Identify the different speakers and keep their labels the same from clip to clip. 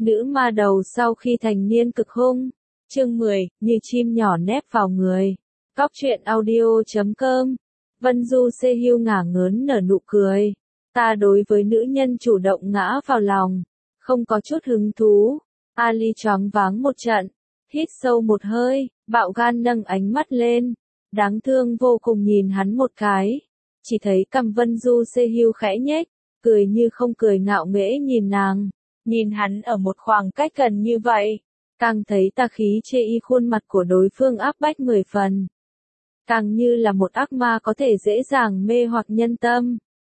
Speaker 1: Nữ ma đầu sau khi thành niên cực hung. Chương 10, như chim nhỏ nép vào người. Cóc truyện audio.com. Vân Du Sê-hưu ngả ngớn nở nụ cười. Ta đối với nữ nhân chủ động ngã vào lòng, không có chút hứng thú. Ali choáng váng một trận, hít sâu một hơi, bạo gan nâng ánh mắt lên. Đáng thương vô cùng nhìn hắn một cái. Chỉ thấy cằm Vân Du Sê-hưu khẽ nhếch, cười như không cười ngạo nghễ nhìn nàng. Nhìn hắn ở một khoảng cách gần như vậy, càng thấy tà khí chê y khuôn mặt của đối phương áp bách 10 phần. Càng như là một ác ma có thể dễ dàng mê hoặc nhân tâm.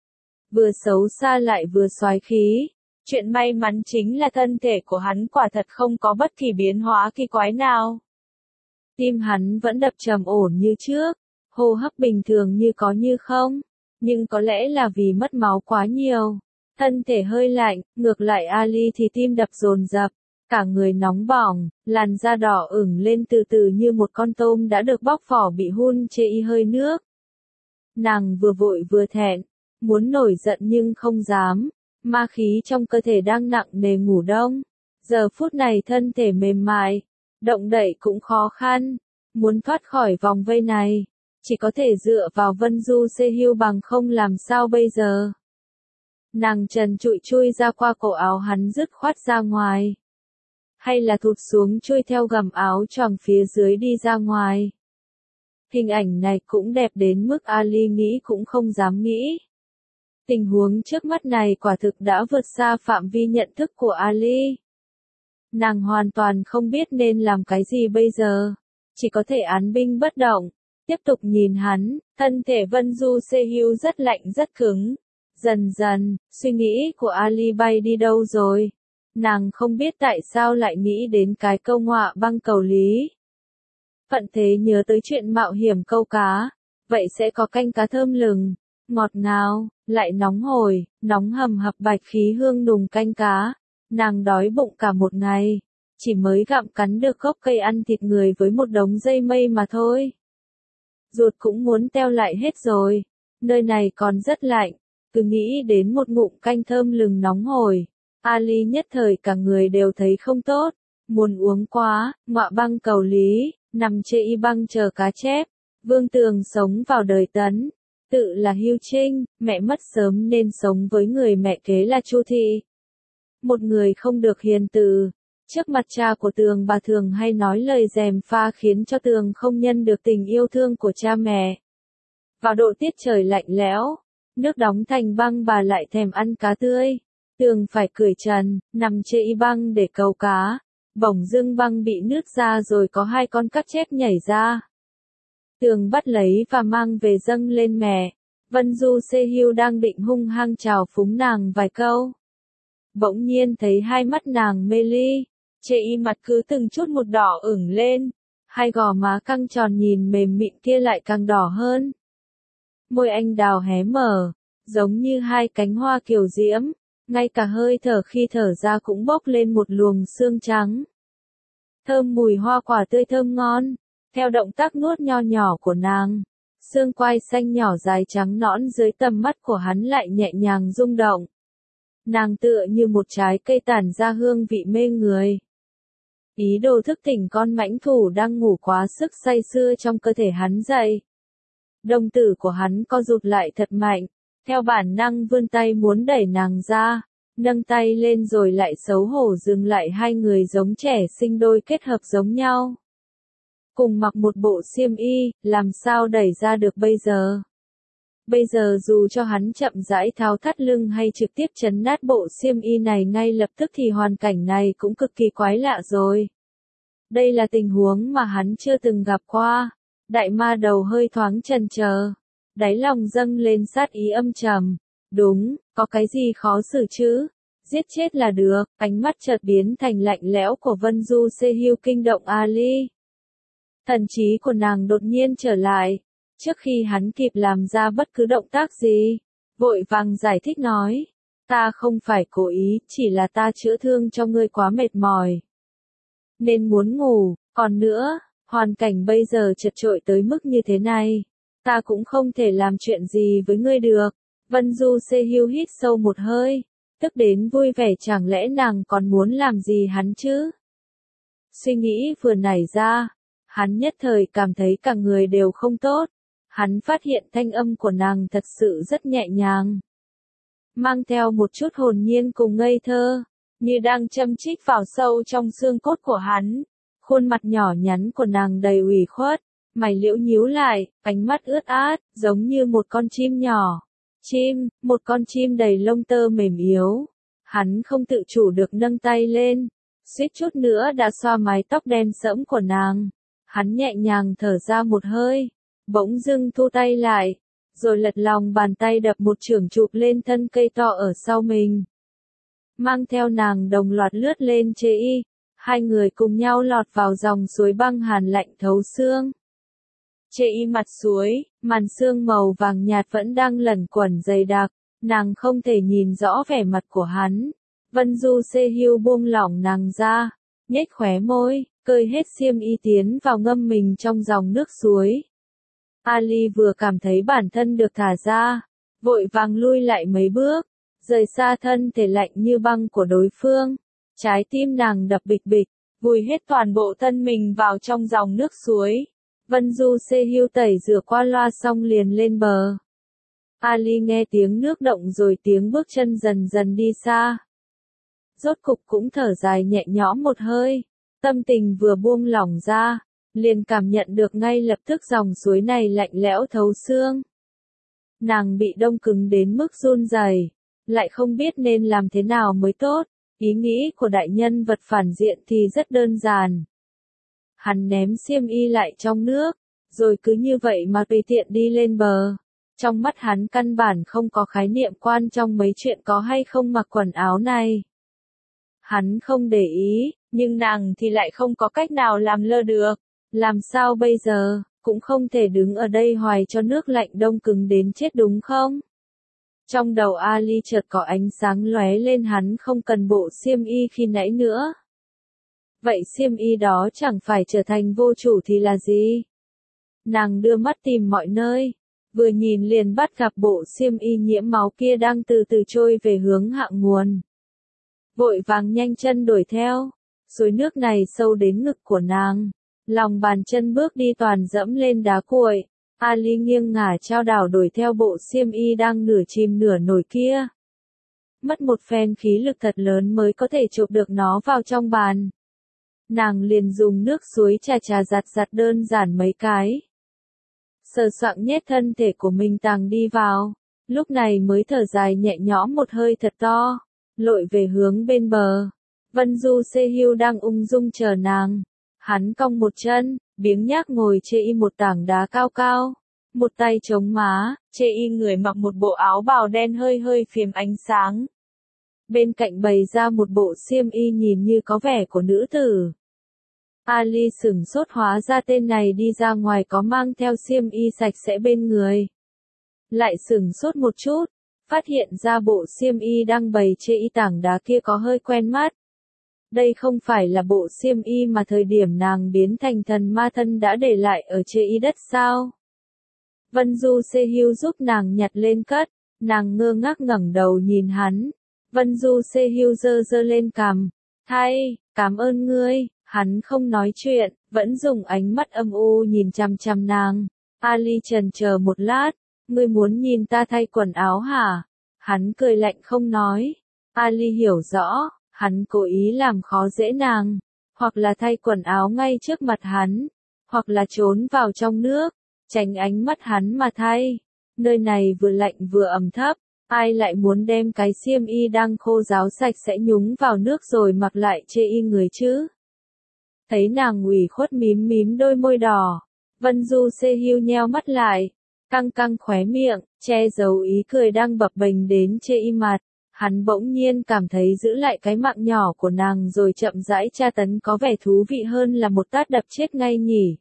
Speaker 1: Vừa xấu xa lại vừa soái khí. Chuyện may mắn chính là thân thể của hắn quả thật không có bất kỳ biến hóa kỳ quái nào. Tim hắn vẫn đập trầm ổn như trước, hô hấp bình thường như có như không, nhưng có lẽ là vì mất máu quá nhiều. Thân thể hơi lạnh, ngược lại Ali thì tim đập dồn dập, cả người nóng bỏng, làn da đỏ ửng lên từ từ như một con tôm đã được bóc vỏ bị hun chê y hơi nước. Nàng vừa vội vừa thẹn, muốn nổi giận nhưng không dám, ma khí trong cơ thể đang nặng nề ngủ đông. Giờ phút này thân thể mềm mại, động đậy cũng khó khăn, muốn thoát khỏi vòng vây này, chỉ có thể dựa vào Vân Du Sê-hưu bằng không làm sao bây giờ. Nàng trần trụi chui ra qua cổ áo hắn dứt khoát ra ngoài. Hay là thụt xuống chui theo gầm áo choàng phía dưới đi ra ngoài. Hình ảnh này cũng đẹp đến mức Ali nghĩ cũng không dám nghĩ. Tình huống trước mắt này quả thực đã vượt xa phạm vi nhận thức của Ali. Nàng hoàn toàn không biết nên làm cái gì bây giờ. Chỉ có thể án binh bất động, tiếp tục nhìn hắn. Thân thể Vân Du Sê-hưu rất lạnh rất cứng. Dần dần, suy nghĩ của Ali bay đi đâu rồi? Nàng không biết tại sao lại nghĩ đến cái câu ngọa băng cầu lý. Phận thế nhớ tới chuyện mạo hiểm câu cá, vậy sẽ có canh cá thơm lừng, ngọt ngào, lại nóng hổi, nóng hầm hập bạch khí hương nùng canh cá. Nàng đói bụng cả một ngày, chỉ mới gặm cắn được gốc cây ăn thịt người với một đống dây mây mà thôi. Ruột cũng muốn teo lại hết rồi, nơi này còn rất lạnh. Cứ nghĩ đến một ngụm canh thơm lừng nóng hổi, Ali nhất thời cả người đều thấy không tốt, muốn uống quá. Ngọa băng cầu lý, nằm chê y băng chờ cá chép. Vương Tường sống vào đời Tấn, tự là Hưu Trinh, mẹ mất sớm nên sống với người mẹ kế là Chu Thị. Một người không được hiền từ, trước mặt cha của Tường bà thường hay nói lời gièm pha khiến cho Tường không nhân được tình yêu thương của cha mẹ. Vào độ tiết trời lạnh lẽo, nước đóng thành băng bà lại thèm ăn cá tươi. Tường phải cởi trần, nằm chê y băng để câu cá. Bỗng dưng băng bị nứt ra rồi có hai con cắt chép nhảy ra. Tường bắt lấy và mang về dâng lên mẹ. Vân Du Sê-hưu đang định hung hăng chào phúng nàng vài câu. Bỗng nhiên thấy hai mắt nàng mê ly, chê y mặt cứ từng chút một đỏ ửng lên. Hai gò má căng tròn nhìn mềm mịn kia lại càng đỏ hơn. Môi anh đào hé mở, giống như hai cánh hoa kiều diễm, ngay cả hơi thở khi thở ra cũng bốc lên một luồng sương trắng. Thơm mùi hoa quả tươi thơm ngon, theo động tác nuốt nho nhỏ của nàng, xương quai xanh nhỏ dài trắng nõn dưới tầm mắt của hắn lại nhẹ nhàng rung động. Nàng tựa như một trái cây tản ra hương vị mê người. Ý đồ thức tỉnh con mãnh thủ đang ngủ quá sức say sưa trong cơ thể hắn dậy. Đồng tử của hắn co rụt lại thật mạnh, theo bản năng vươn tay muốn đẩy nàng ra, nâng tay lên rồi lại xấu hổ dừng lại. Hai người giống trẻ sinh đôi kết hợp giống nhau. Cùng mặc một bộ xiêm y, làm sao đẩy ra được bây giờ? Bây giờ dù cho hắn chậm rãi tháo thắt lưng hay trực tiếp chấn nát bộ xiêm y này ngay lập tức thì hoàn cảnh này cũng cực kỳ quái lạ rồi. Đây là tình huống mà hắn chưa từng gặp qua. Đại ma đầu hơi thoáng chần chờ, đáy lòng dâng lên sát ý âm trầm. Đúng, có cái gì khó xử chứ? Giết chết là được. Ánh mắt chợt biến thành lạnh lẽo của Vân Du Sê-hưu kinh động Ali. Thần trí của nàng đột nhiên trở lại, trước khi hắn kịp làm ra bất cứ động tác gì, vội vàng giải thích nói, ta không phải cố ý, chỉ là ta chữa thương cho ngươi quá mệt mỏi, nên muốn ngủ. Còn nữa, hoàn cảnh bây giờ chật chội tới mức như thế này, ta cũng không thể làm chuyện gì với ngươi được. Vân Du Sê-hưu hít sâu một hơi, tức đến vui vẻ, chẳng lẽ nàng còn muốn làm gì hắn chứ? Suy nghĩ vừa nảy ra, hắn nhất thời cảm thấy cả người đều không tốt. Hắn phát hiện thanh âm của nàng thật sự rất nhẹ nhàng, mang theo một chút hồn nhiên cùng ngây thơ, như đang châm chích vào sâu trong xương cốt của hắn. Khuôn mặt nhỏ nhắn của nàng đầy ủy khuất, mày liễu nhíu lại, ánh mắt ướt át, giống như một con chim nhỏ. Một con chim đầy lông tơ mềm yếu. Hắn không tự chủ được nâng tay lên, suýt chút nữa đã xoa mái tóc đen sẫm của nàng. Hắn nhẹ nhàng thở ra một hơi, bỗng dưng thu tay lại, rồi lật lòng bàn tay đập một chưởng chụp lên thân cây to ở sau mình. Mang theo nàng đồng loạt lướt lên Chê Y, hai người cùng nhau lọt vào dòng suối băng hàn lạnh thấu xương. Chê Y mặt suối, màn sương màu vàng nhạt vẫn đang lẩn quẩn dày đặc, nàng không thể nhìn rõ vẻ mặt của hắn. Vân Du Sê Hưu buông lỏng nàng ra, nhếch khóe môi, cởi hết xiêm y tiến vào ngâm mình trong dòng nước suối. Ali vừa cảm thấy bản thân được thả ra, vội vàng lui lại mấy bước, rời xa thân thể lạnh như băng của đối phương. Trái tim nàng đập bịch bịch, vùi hết toàn bộ thân mình vào trong dòng nước suối. Vân Du Sê Hưu tẩy rửa qua loa xong liền lên bờ. Ali nghe tiếng nước động rồi tiếng bước chân dần dần đi xa. Rốt cục cũng thở dài nhẹ nhõm một hơi, tâm tình vừa buông lỏng ra, liền cảm nhận được ngay lập tức dòng suối này lạnh lẽo thấu xương. Nàng bị đông cứng đến mức run rẩy, lại không biết nên làm thế nào mới tốt. Ý nghĩ của đại nhân vật phản diện thì rất đơn giản. Hắn ném xiêm y lại trong nước, rồi cứ như vậy mà tùy tiện đi lên bờ. Trong mắt hắn căn bản không có khái niệm quan trong mấy chuyện có hay không mặc quần áo này. Hắn không để ý, nhưng nàng thì lại không có cách nào làm lơ được. Làm sao bây giờ, cũng không thể đứng ở đây hoài cho nước lạnh đông cứng đến chết đúng không? Trong đầu Ali chợt có ánh sáng lóe lên, hắn không cần bộ xiêm y khi nãy nữa. Vậy xiêm y đó chẳng phải trở thành vô chủ thì là gì? Nàng đưa mắt tìm mọi nơi, vừa nhìn liền bắt gặp bộ xiêm y nhiễm máu kia đang từ từ trôi về hướng hạ nguồn. Vội vàng nhanh chân đuổi theo, suối nước này sâu đến ngực của nàng, lòng bàn chân bước đi toàn dẫm lên đá cuội. Ali nghiêng ngả chao đảo đuổi theo bộ xiêm y đang nửa chìm nửa nổi kia. Mất một phen khí lực thật lớn mới có thể chộp được nó vào trong bàn. Nàng liền dùng nước suối chà giặt đơn giản mấy cái. Sờ soạng nhét thân thể của mình tàng đi vào, lúc này mới thở dài nhẹ nhõm một hơi thật to, lội về hướng bên bờ. Vân Du Sê Hưu đang ung dung chờ nàng. Hắn cong một chân, biếng nhác ngồi chê y một tảng đá cao cao, một tay chống má, chê y người mặc một bộ áo bào đen hơi hơi phiếm ánh sáng. Bên cạnh bày ra một bộ xiêm y nhìn như có vẻ của nữ tử. Ali sửng sốt, hóa ra tên này đi ra ngoài có mang theo xiêm y sạch sẽ bên người. Lại sửng sốt một chút, phát hiện ra bộ xiêm y đang bày chê y tảng đá kia có hơi quen mắt. Đây không phải là bộ xiêm y mà thời điểm nàng biến thành thần ma thân đã để lại ở Chê Y đất sao? Vân Du Sê Hưu giúp nàng nhặt lên cất, nàng ngơ ngác ngẩng đầu nhìn hắn. Vân Du Sê Hưu giơ giơ lên cằm, cảm ơn ngươi. Hắn không nói chuyện, vẫn dùng ánh mắt âm u nhìn chằm chằm nàng. Ali chần chờ một lát, ngươi muốn nhìn ta thay quần áo hả? Hắn cười lạnh không nói. Ali hiểu rõ. Hắn cố ý làm khó dễ nàng, hoặc là thay quần áo ngay trước mặt hắn, hoặc là trốn vào trong nước, tránh ánh mắt hắn mà thay. Nơi này vừa lạnh vừa ẩm thấp, ai lại muốn đem cái xiêm y đang khô ráo sạch sẽ nhúng vào nước rồi mặc lại chê y người chứ? Thấy nàng ủy khuất mím mím đôi môi đỏ, Vân Du Sê Hưu nheo mắt lại, căng căng khóe miệng, che giấu ý cười đang bập bềnh đến chê y mặt. Hắn bỗng nhiên cảm thấy giữ lại cái mạng nhỏ của nàng rồi chậm rãi tra tấn có vẻ thú vị hơn là một tát đập chết ngay nhỉ.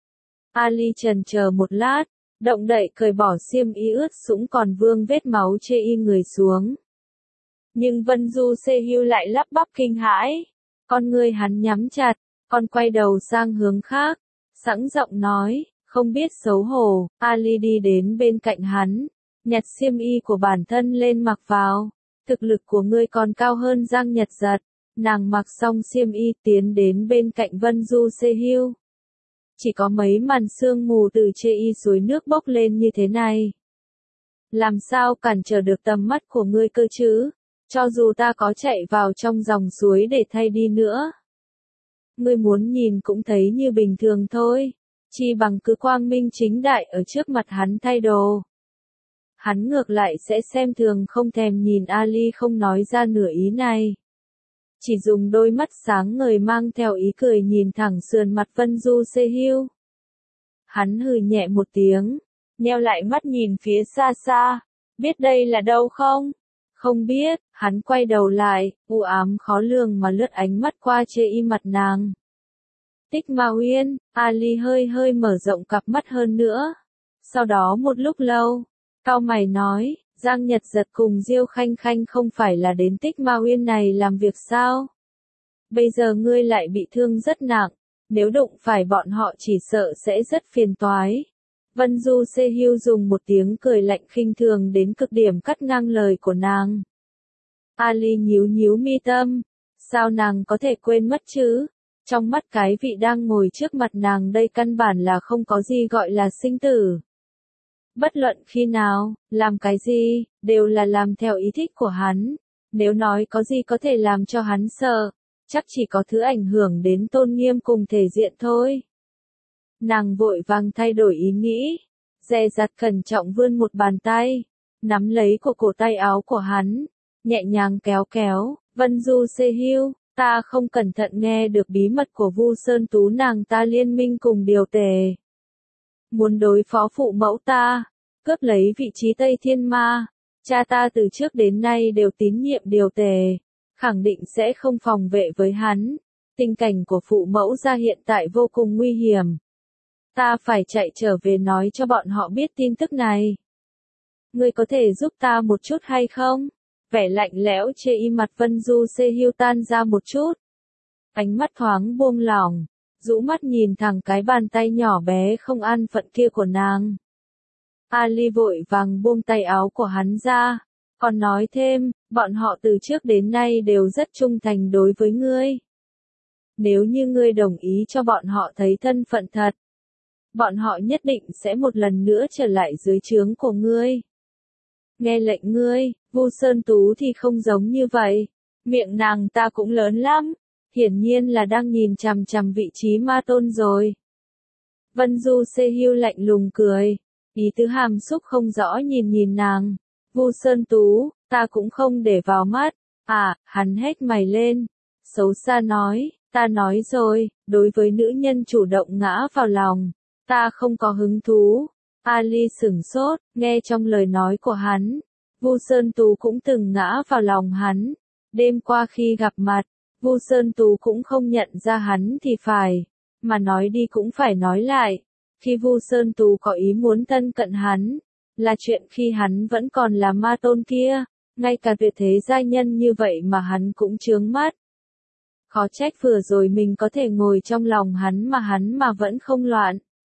Speaker 1: Ali chần chờ một lát, động đậy cởi bỏ xiêm y ướt sũng còn vương vết máu chê y người xuống. Nhưng Vân Du Sê Hưu lại lắp bắp kinh hãi. Con ngươi hắn nhắm chặt, còn quay đầu sang hướng khác, sẵn giọng nói, không biết xấu hổ. Ali đi đến bên cạnh hắn, nhặt xiêm y của bản thân lên mặc vào. Thực lực của ngươi còn cao hơn Giang Nhật Giật. Nàng mặc xong xiêm y tiến đến bên cạnh Vân Du Se-hưu. Chỉ có mấy màn sương mù từ chê y suối nước bốc lên như thế này. Làm sao cản trở được tầm mắt của ngươi cơ chứ? Cho dù ta có chạy vào trong dòng suối để thay đi nữa. Ngươi muốn nhìn cũng thấy như bình thường thôi. Chi bằng cứ quang minh chính đại ở trước mặt hắn thay đồ. Hắn ngược lại sẽ xem thường không thèm nhìn Ali không nói ra nửa ý này. Chỉ dùng đôi mắt sáng ngời mang theo ý cười nhìn thẳng sườn mặt Vân Du Se-hưu. Hắn hừ nhẹ một tiếng, nheo lại mắt nhìn phía xa xa. Biết đây là đâu không? Không biết, hắn quay đầu lại, u ám khó lường mà lướt ánh mắt qua chê y mặt nàng. Tích Ma Uyên, Ali hơi mở rộng cặp mắt hơn nữa. Sau đó một lúc lâu, cau mày nói, Giang Nhật Giật cùng Diêu Khanh Khanh không phải là đến Tích Ma Uyên này làm việc sao? Bây giờ ngươi lại bị thương rất nặng, nếu đụng phải bọn họ chỉ sợ sẽ rất phiền toái. Vân Du Se-hưu dùng một tiếng cười lạnh khinh thường đến cực điểm cắt ngang lời của nàng. Ali nhíu mi tâm, sao nàng có thể quên mất chứ? Trong mắt cái vị đang ngồi trước mặt nàng đây căn bản là không có gì gọi là sinh tử. Bất luận khi nào, làm cái gì, đều là làm theo ý thích của hắn. Nếu nói có gì có thể làm cho hắn sợ, chắc chỉ có thứ ảnh hưởng đến tôn nghiêm cùng thể diện thôi. Nàng vội vàng thay đổi ý nghĩ, dè dặt cẩn trọng vươn một bàn tay, nắm lấy cổ tay áo của hắn, nhẹ nhàng kéo, Vân Du Se-hưu, ta không cẩn thận nghe được bí mật của Vu Sơn Tú nàng ta liên minh cùng Điều Tề. Muốn đối phó phụ mẫu ta, cướp lấy vị trí Tây Thiên Ma, cha ta từ trước đến nay đều tín nhiệm Điều Tề, khẳng định sẽ không phòng vệ với hắn. Tình cảnh của phụ mẫu gia hiện tại vô cùng nguy hiểm. Ta phải chạy trở về nói cho bọn họ biết tin tức này. Ngươi có thể giúp ta một chút hay không? Vẻ lạnh lẽo chê y mặt Vân Du Se-hưu tan ra một chút. Ánh mắt thoáng buông lỏng, rũ mắt nhìn thẳng cái bàn tay nhỏ bé không an phận kia của nàng. Ali vội vàng buông tay áo của hắn ra, còn nói thêm, bọn họ từ trước đến nay đều rất trung thành đối với ngươi. Nếu như ngươi đồng ý cho bọn họ thấy thân phận thật, bọn họ nhất định sẽ một lần nữa trở lại dưới trướng của ngươi. Nghe lệnh ngươi, Vu Sơn Tú thì không giống như vậy. Miệng nàng ta cũng lớn lắm, hiển nhiên là đang nhìn chằm chằm vị trí ma tôn rồi. Vân Du Se-hưu lạnh lùng cười, ý tứ hàm xúc không rõ nhìn nàng. Vu Sơn Tú, ta cũng không để vào mắt. À, hắn hét mày lên, xấu xa nói, ta nói rồi, đối với nữ nhân chủ động ngã vào lòng, ta không có hứng thú. Ali sửng sốt, nghe trong lời nói của hắn, Vu Sơn Tú cũng từng ngã vào lòng hắn. Đêm qua khi gặp mặt, Vu Sơn Tú cũng không nhận ra hắn thì phải, mà nói đi cũng phải nói lại. Khi Vu Sơn Tú có ý muốn thân cận hắn, là chuyện khi hắn vẫn còn là ma tôn kia, ngay cả tuyệt thế giai nhân như vậy mà hắn cũng chướng mắt. Khó trách vừa rồi mình có thể ngồi trong lòng hắn mà vẫn không loạn.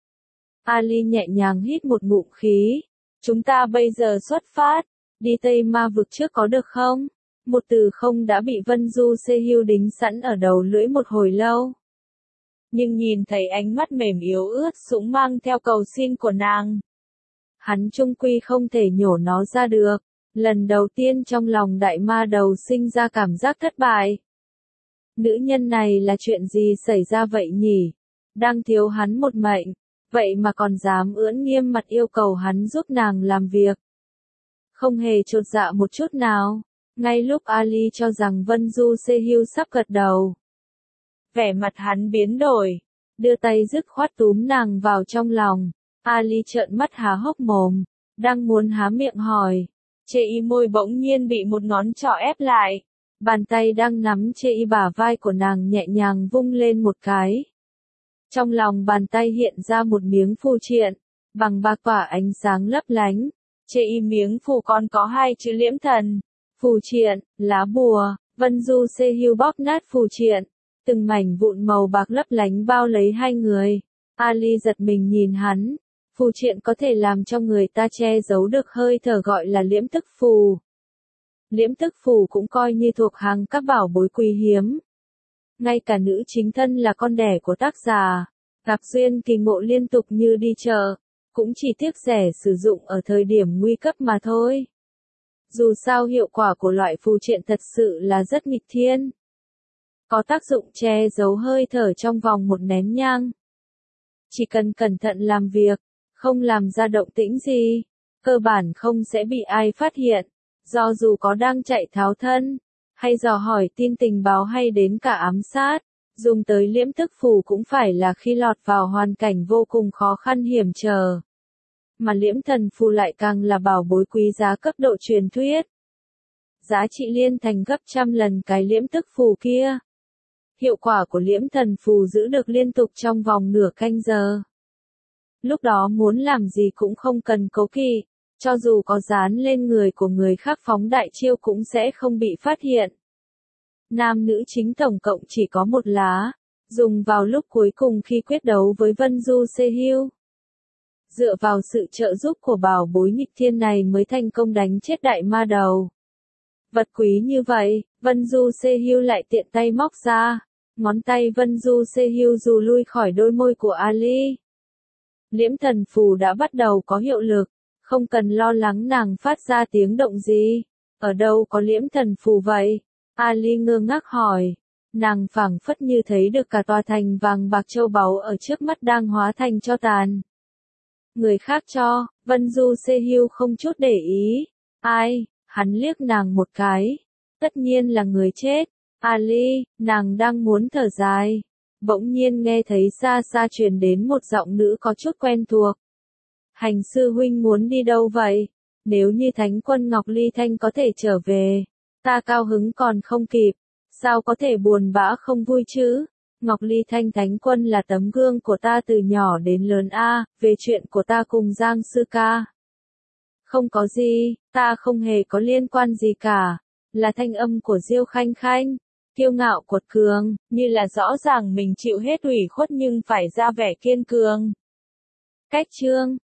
Speaker 1: Ali nhẹ nhàng hít một ngụm khí. Chúng ta bây giờ xuất phát, đi Tây Ma vực trước có được không? Một từ không đã bị Vân Du Se-hưu đính sẵn ở đầu lưỡi một hồi lâu. Nhưng nhìn thấy ánh mắt mềm yếu ướt sũng mang theo cầu xin của nàng, hắn chung quy không thể nhổ nó ra được. Lần đầu tiên trong lòng đại ma đầu sinh ra cảm giác thất bại. Nữ nhân này là chuyện gì xảy ra vậy nhỉ? Đang thiếu hắn một mệnh, vậy mà còn dám ưỡn nghiêm mặt yêu cầu hắn giúp nàng làm việc. Không hề chột dạ một chút nào. Ngay lúc Ali cho rằng Vân Du Se-hưu sắp gật đầu, vẻ mặt hắn biến đổi, đưa tay dứt khoát túm nàng vào trong lòng. Ali trợn mắt há hốc mồm, đang muốn há miệng hỏi, chê y môi bỗng nhiên bị một ngón trỏ ép lại. Bàn tay đang nắm chê y bả vai của nàng nhẹ nhàng vung lên một cái. Trong lòng bàn tay hiện ra một miếng phù triện, bằng bạc tỏa ánh sáng lấp lánh. Chê y miếng phù còn có hai chữ liễm thần. Phù triện, lá bùa. Vân Du Se-hưu bóp nát phù triện, từng mảnh vụn màu bạc lấp lánh bao lấy hai người. Ali giật mình nhìn hắn. Phù triện có thể làm cho người ta che giấu được hơi thở gọi là liễm tức phù. Liễm tức phù cũng coi như thuộc hàng các bảo bối quý hiếm. Ngay cả nữ chính thân là con đẻ của tác giả, gặp duyên kỳ ngộ liên tục như đi chợ, cũng chỉ tiếc rẻ sử dụng ở thời điểm nguy cấp mà thôi. Dù sao hiệu quả của loại phù triện thật sự là rất nghịch thiên. Có tác dụng che giấu hơi thở trong vòng một nén nhang. Chỉ cần cẩn thận làm việc, không làm ra động tĩnh gì, cơ bản không sẽ bị ai phát hiện, do dù có đang chạy tháo thân, hay dò hỏi tin tình báo hay đến cả ám sát, dùng tới liễm tức phù cũng phải là khi lọt vào hoàn cảnh vô cùng khó khăn hiểm trở. Mà liễm thần phù lại càng là bảo bối quý giá cấp độ truyền thuyết. Giá trị liên thành gấp trăm lần cái liễm tức phù kia. Hiệu quả của liễm thần phù giữ được liên tục trong vòng nửa canh giờ. Lúc đó muốn làm gì cũng không cần cố kỵ, cho dù có dán lên người của người khác phóng đại chiêu cũng sẽ không bị phát hiện. Nam nữ chính tổng cộng chỉ có một lá, dùng vào lúc cuối cùng khi quyết đấu với Vân Du Se-hyu. Dựa vào sự trợ giúp của bảo bối nghịch thiên này mới thành công đánh chết đại ma đầu. Vật quý như vậy, Vân Du Se-hyu lại tiện tay móc ra, ngón tay Vân Du Se-hyu dù lui khỏi đôi môi của Ali. Liễm thần phù đã bắt đầu có hiệu lực, không cần lo lắng nàng phát ra tiếng động gì. Ở đâu có liễm thần phù vậy? Ali ngơ ngác hỏi. Nàng phảng phất như thấy được cả tòa thành vàng bạc châu báu ở trước mắt đang hóa thành tro tàn. Người khác cho, Vân Du Se-hyu không chút để ý. Ai? Hắn liếc nàng một cái. Tất nhiên là người chết. Ali, nàng đang muốn thở dài. Bỗng nhiên nghe thấy xa xa truyền đến một giọng nữ có chút quen thuộc. Hành sư huynh muốn đi đâu vậy? Nếu như Thánh quân Ngọc Ly Thanh có thể trở về, ta cao hứng còn không kịp, sao có thể buồn bã không vui chứ? Ngọc Ly Thanh Thánh quân là tấm gương của ta từ nhỏ đến lớn a, về chuyện của ta cùng Giang sư ca. Không có gì, ta không hề có liên quan gì cả, là thanh âm của Diêu Khanh Khanh, kiêu ngạo quật cường, như là rõ ràng mình chịu hết ủy khuất nhưng phải ra vẻ kiên cường. Cách chương